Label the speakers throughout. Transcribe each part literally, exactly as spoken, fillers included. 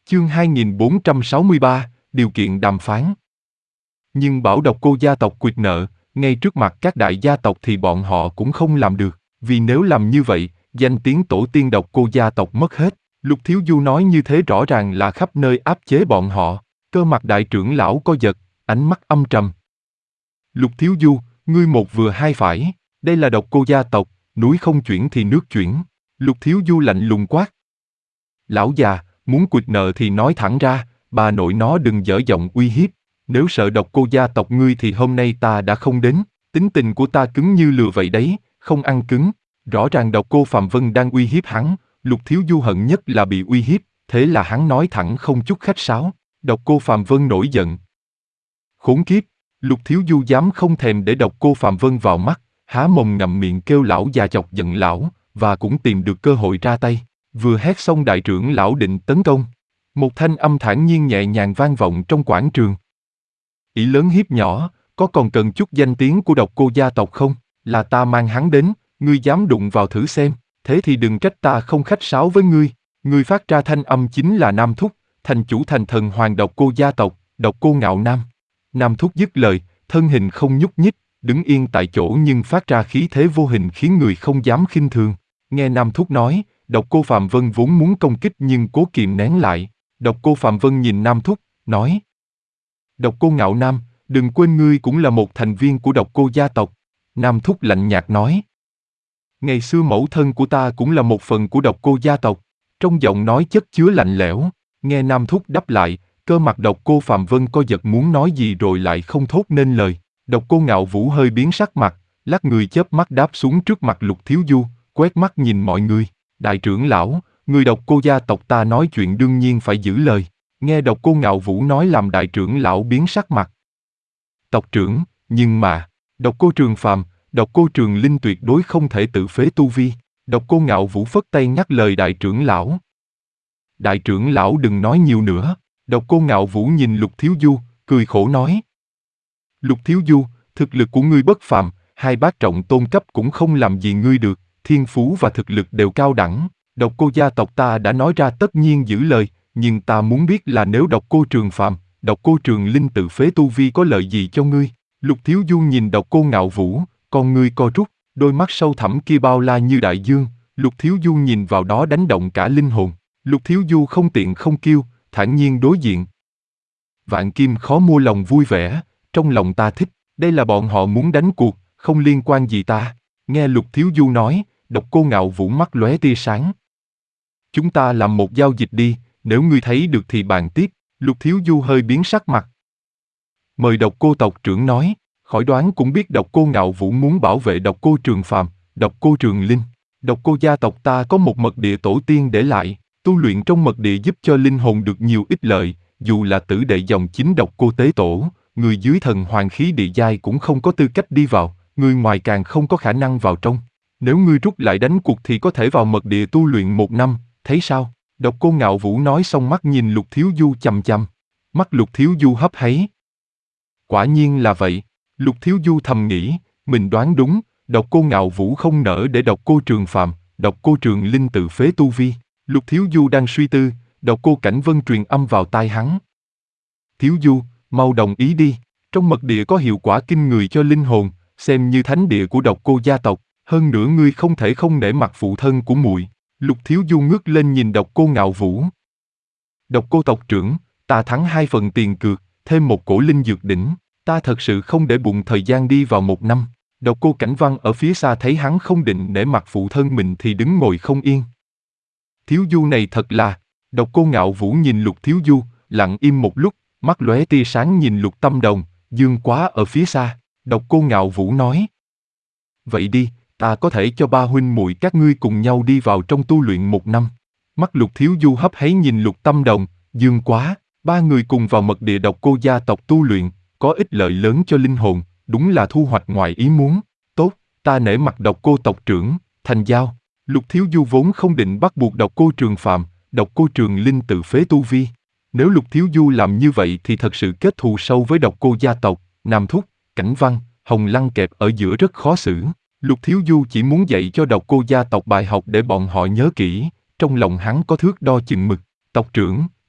Speaker 1: Chương hai nghìn bốn trăm sáu mươi ba, điều kiện đàm phán. Nhưng bảo độc cô gia tộc quyệt nợ, ngay trước mặt các đại gia tộc thì bọn họ cũng không làm được, vì nếu làm như vậy, danh tiếng tổ tiên độc cô gia tộc mất hết. Lục Thiếu Du nói như thế rõ ràng là khắp nơi áp chế bọn họ. Cơ mặt đại trưởng lão co giật, ánh mắt âm trầm. Lục Thiếu Du, ngươi một vừa hai phải, đây là độc cô gia tộc, núi không chuyển thì nước chuyển. Lục Thiếu Du lạnh lùng quát. Lão già, muốn quyệt nợ thì nói thẳng ra, bà nội nó đừng dở giọng uy hiếp. Nếu sợ độc cô gia tộc ngươi thì hôm nay ta đã không đến. Tính tình của ta cứng như lừa vậy đấy, không ăn cứng. Rõ ràng độc cô Phạm Vân đang uy hiếp hắn. Lục Thiếu Du hận nhất là bị uy hiếp, thế là hắn nói thẳng không chút khách sáo. Độc cô Phạm Vân nổi giận. Khốn kiếp, Lục Thiếu Du dám không thèm để độc cô Phạm Vân vào mắt, há mồm ngậm miệng kêu lão già chọc giận lão, và cũng tìm được cơ hội ra tay. Vừa hét xong đại trưởng lão định tấn công. Một thanh âm thản nhiên nhẹ nhàng vang vọng trong quảng trường. Ỷ lớn hiếp nhỏ, có còn cần chút danh tiếng của độc cô gia tộc không? Là ta mang hắn đến, ngươi dám đụng vào thử xem, thế thì đừng trách ta không khách sáo với ngươi. Ngươi phát ra thanh âm chính là Nam Thúc, thành chủ thành thần hoàng độc cô gia tộc, độc cô Ngạo Nam. Nam Thúc dứt lời, thân hình không nhúc nhích, đứng yên tại chỗ nhưng phát ra khí thế vô hình khiến người không dám khinh thường. Nghe Nam Thúc nói, độc cô Phạm Vân vốn muốn công kích nhưng cố kìm nén lại. Độc cô Phạm Vân nhìn Nam Thúc, nói. Độc cô Ngạo Nam, đừng quên ngươi cũng là một thành viên của độc cô gia tộc. Nam Thúc lạnh nhạt nói. Ngày xưa mẫu thân của ta cũng là một phần của độc cô gia tộc. Trong giọng nói chất chứa lạnh lẽo. Nghe Nam Thúc đáp lại, cơ mặt độc cô Phạm Vân co giật muốn nói gì rồi lại không thốt nên lời. Độc cô Ngạo Vũ hơi biến sắc mặt, lắc người chớp mắt đáp xuống trước mặt Lục Thiếu Du, quét mắt nhìn mọi người. Đại trưởng lão, người độc cô gia tộc ta nói chuyện đương nhiên phải giữ lời. Nghe độc cô Ngạo Vũ nói làm đại trưởng lão biến sắc mặt. Tộc trưởng, nhưng mà, độc cô Trường Phàm, độc cô Trường Linh tuyệt đối không thể tự phế tu vi. Độc cô Ngạo Vũ phất tay ngắt lời đại trưởng lão. Đại trưởng lão đừng nói nhiều nữa. Độc cô Ngạo Vũ nhìn Lục Thiếu Du, cười khổ nói. Lục Thiếu Du, thực lực của ngươi bất phàm, hai bát trọng tôn cấp cũng không làm gì ngươi được, thiên phú và thực lực đều cao đẳng. Độc cô gia tộc ta đã nói ra tất nhiên giữ lời, nhưng ta muốn biết là nếu độc cô Trường Phàm, độc cô Trường Linh tự phế tu vi có lợi gì cho ngươi? Lục Thiếu Du nhìn độc cô Ngạo Vũ, con ngươi co rút, đôi mắt sâu thẳm kia bao la như đại dương. Lục Thiếu Du nhìn vào đó đánh động cả linh hồn. Lục Thiếu Du không tiện không kiêu, thản nhiên đối diện. Vạn kim khó mua lòng vui vẻ, trong lòng ta thích, đây là bọn họ muốn đánh cuộc, không liên quan gì ta. Nghe Lục Thiếu Du nói, độc cô Ngạo Vũ mắt lóe tia sáng. Chúng ta làm một giao dịch đi, nếu ngươi thấy được thì bàn tiếp. Lục Thiếu Du hơi biến sắc mặt. Mời độc cô tộc trưởng nói, khỏi đoán cũng biết độc cô Ngạo Vũ muốn bảo vệ độc cô Trường Phàm, độc cô Trường Linh. Độc cô gia tộc ta có một mật địa tổ tiên để lại, tu luyện trong mật địa giúp cho linh hồn được nhiều ích lợi, dù là tử đệ dòng chính độc cô tế tổ, người dưới thần hoàng khí địa giai cũng không có tư cách đi vào, người ngoài càng không có khả năng vào trong. Nếu ngươi rút lại đánh cuộc thì có thể vào mật địa tu luyện một năm, thấy sao? Độc cô Ngạo Vũ nói xong mắt nhìn Lục Thiếu Du chằm chằm. Mắt Lục Thiếu Du hấp háy. Quả nhiên là vậy. Lục Thiếu Du thầm nghĩ, mình đoán đúng, độc cô Ngạo Vũ không nỡ để độc cô Trường Phàm, độc cô Trường Linh tự phế tu vi. Lục Thiếu Du đang suy tư, độc cô Cảnh Vân truyền âm vào tai hắn. Thiếu Du, mau đồng ý đi, trong mật địa có hiệu quả kinh người cho linh hồn, xem như thánh địa của độc cô gia tộc, hơn nữa ngươi không thể không nể mặt phụ thân của muội. Lục Thiếu Du ngước lên nhìn độc cô Ngạo Vũ. Độc cô tộc trưởng, ta thắng hai phần tiền cược, thêm một cổ linh dược đỉnh, ta thật sự không để bụng thời gian đi vào một năm. Độc cô Cảnh Văn ở phía xa thấy hắn không định nể mặt phụ thân mình thì đứng ngồi không yên. Thiếu Du này thật là, độc cô Ngạo Vũ nhìn Lục Thiếu Du, lặng im một lúc, mắt lóe tia sáng nhìn Lục Tâm Đồng, Dương Quá ở phía xa. Độc cô Ngạo Vũ nói. Vậy đi, ta có thể cho ba huynh muội các ngươi cùng nhau đi vào trong tu luyện một năm. Mắt Lục Thiếu Du hấp háy nhìn Lục Tâm Đồng, Dương Quá, ba người cùng vào mật địa độc cô gia tộc tu luyện, có ích lợi lớn cho linh hồn, đúng là thu hoạch ngoài ý muốn. Tốt, ta nể mặt độc cô tộc trưởng, thành giao. Lục Thiếu Du vốn không định bắt buộc độc cô Trường Phàm, độc cô Trường Linh tự phế tu vi. Nếu Lục Thiếu Du làm như vậy thì thật sự kết thù sâu với độc cô gia tộc, Nam Thúc, Cảnh Văn, Hồng Lăng kẹp ở giữa rất khó xử. Lục Thiếu Du chỉ muốn dạy cho độc cô gia tộc bài học để bọn họ nhớ kỹ, trong lòng hắn có thước đo chừng mực. Tộc trưởng,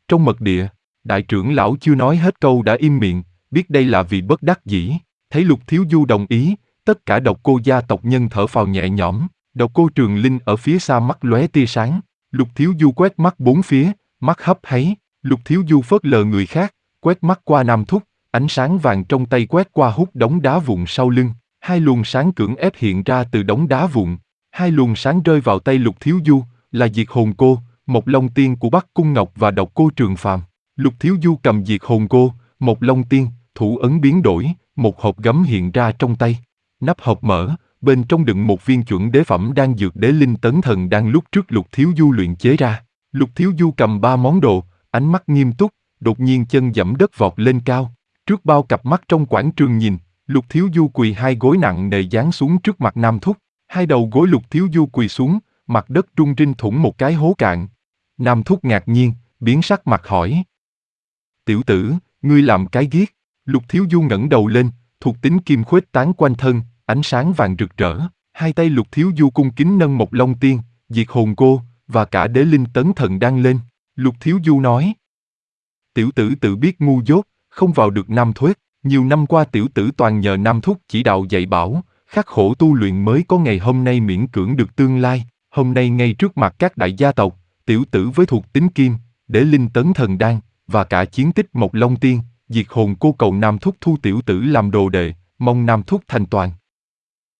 Speaker 1: Trong mật địa, đại trưởng lão chưa nói hết câu đã im miệng, biết đây là vì bất đắc dĩ. Thấy Lục Thiếu Du đồng ý, tất cả độc cô gia tộc nhân thở phào nhẹ nhõm. Độc cô Trường Linh ở phía xa mắt lóe tia sáng. Lục Thiếu Du quét mắt bốn phía, mắt hấp háy. Lục Thiếu Du phớt lờ người khác, quét mắt qua Nam Thúc, ánh sáng vàng trong tay quét qua hút đống đá vụn sau lưng. Hai luồng sáng cưỡng ép hiện ra từ đống đá vụn. Hai luồng sáng rơi vào tay Lục Thiếu Du, là Diệt Hồn Cô, một Long Tiên của Bắc Cung Ngọc và Độc Cô Trường Phàm. Lục Thiếu Du cầm Diệt Hồn Cô, một Long Tiên, thủ ấn biến đổi, một hộp gấm hiện ra trong tay. Nắp hộp mở, bên trong đựng một viên chuẩn đế phẩm đan dược đế linh tấn thần đang lúc trước Lục Thiếu Du luyện chế ra. Lục Thiếu Du cầm ba món đồ, ánh mắt nghiêm túc, đột nhiên chân giẫm đất vọt lên cao. Trước bao cặp mắt trong quảng trường nhìn, Lục Thiếu Du quỳ hai gối nặng nề giáng xuống trước mặt Nam Thúc. Hai đầu gối Lục Thiếu Du quỳ xuống, mặt đất rung rinh thủng một cái hố cạn. Nam Thúc ngạc nhiên, biến sắc mặt hỏi. Tiểu tử, ngươi làm cái giết. Lục Thiếu Du ngẩng đầu lên, thuộc tính kim khuếch tán quanh thân, ánh sáng vàng rực rỡ. Hai tay Lục Thiếu Du cung kính nâng một Long Tiên, Diệt Hồn Cô, và cả đế linh tấn thần đang lên. Lục Thiếu Du nói. Tiểu tử tự biết ngu dốt, không vào được Nam Thuết. Nhiều năm qua tiểu tử toàn nhờ Nam Thúc chỉ đạo dạy bảo, khắc khổ tu luyện mới có ngày hôm nay miễn cưỡng được tương lai. Hôm nay ngay trước mặt các đại gia tộc, tiểu tử với thuộc tính kim, đế linh tấn thần đan, và cả chiến tích một Long Tiên, Diệt Hồn Cô cầu Nam Thúc thu tiểu tử làm đồ đệ, mong Nam Thúc thành toàn.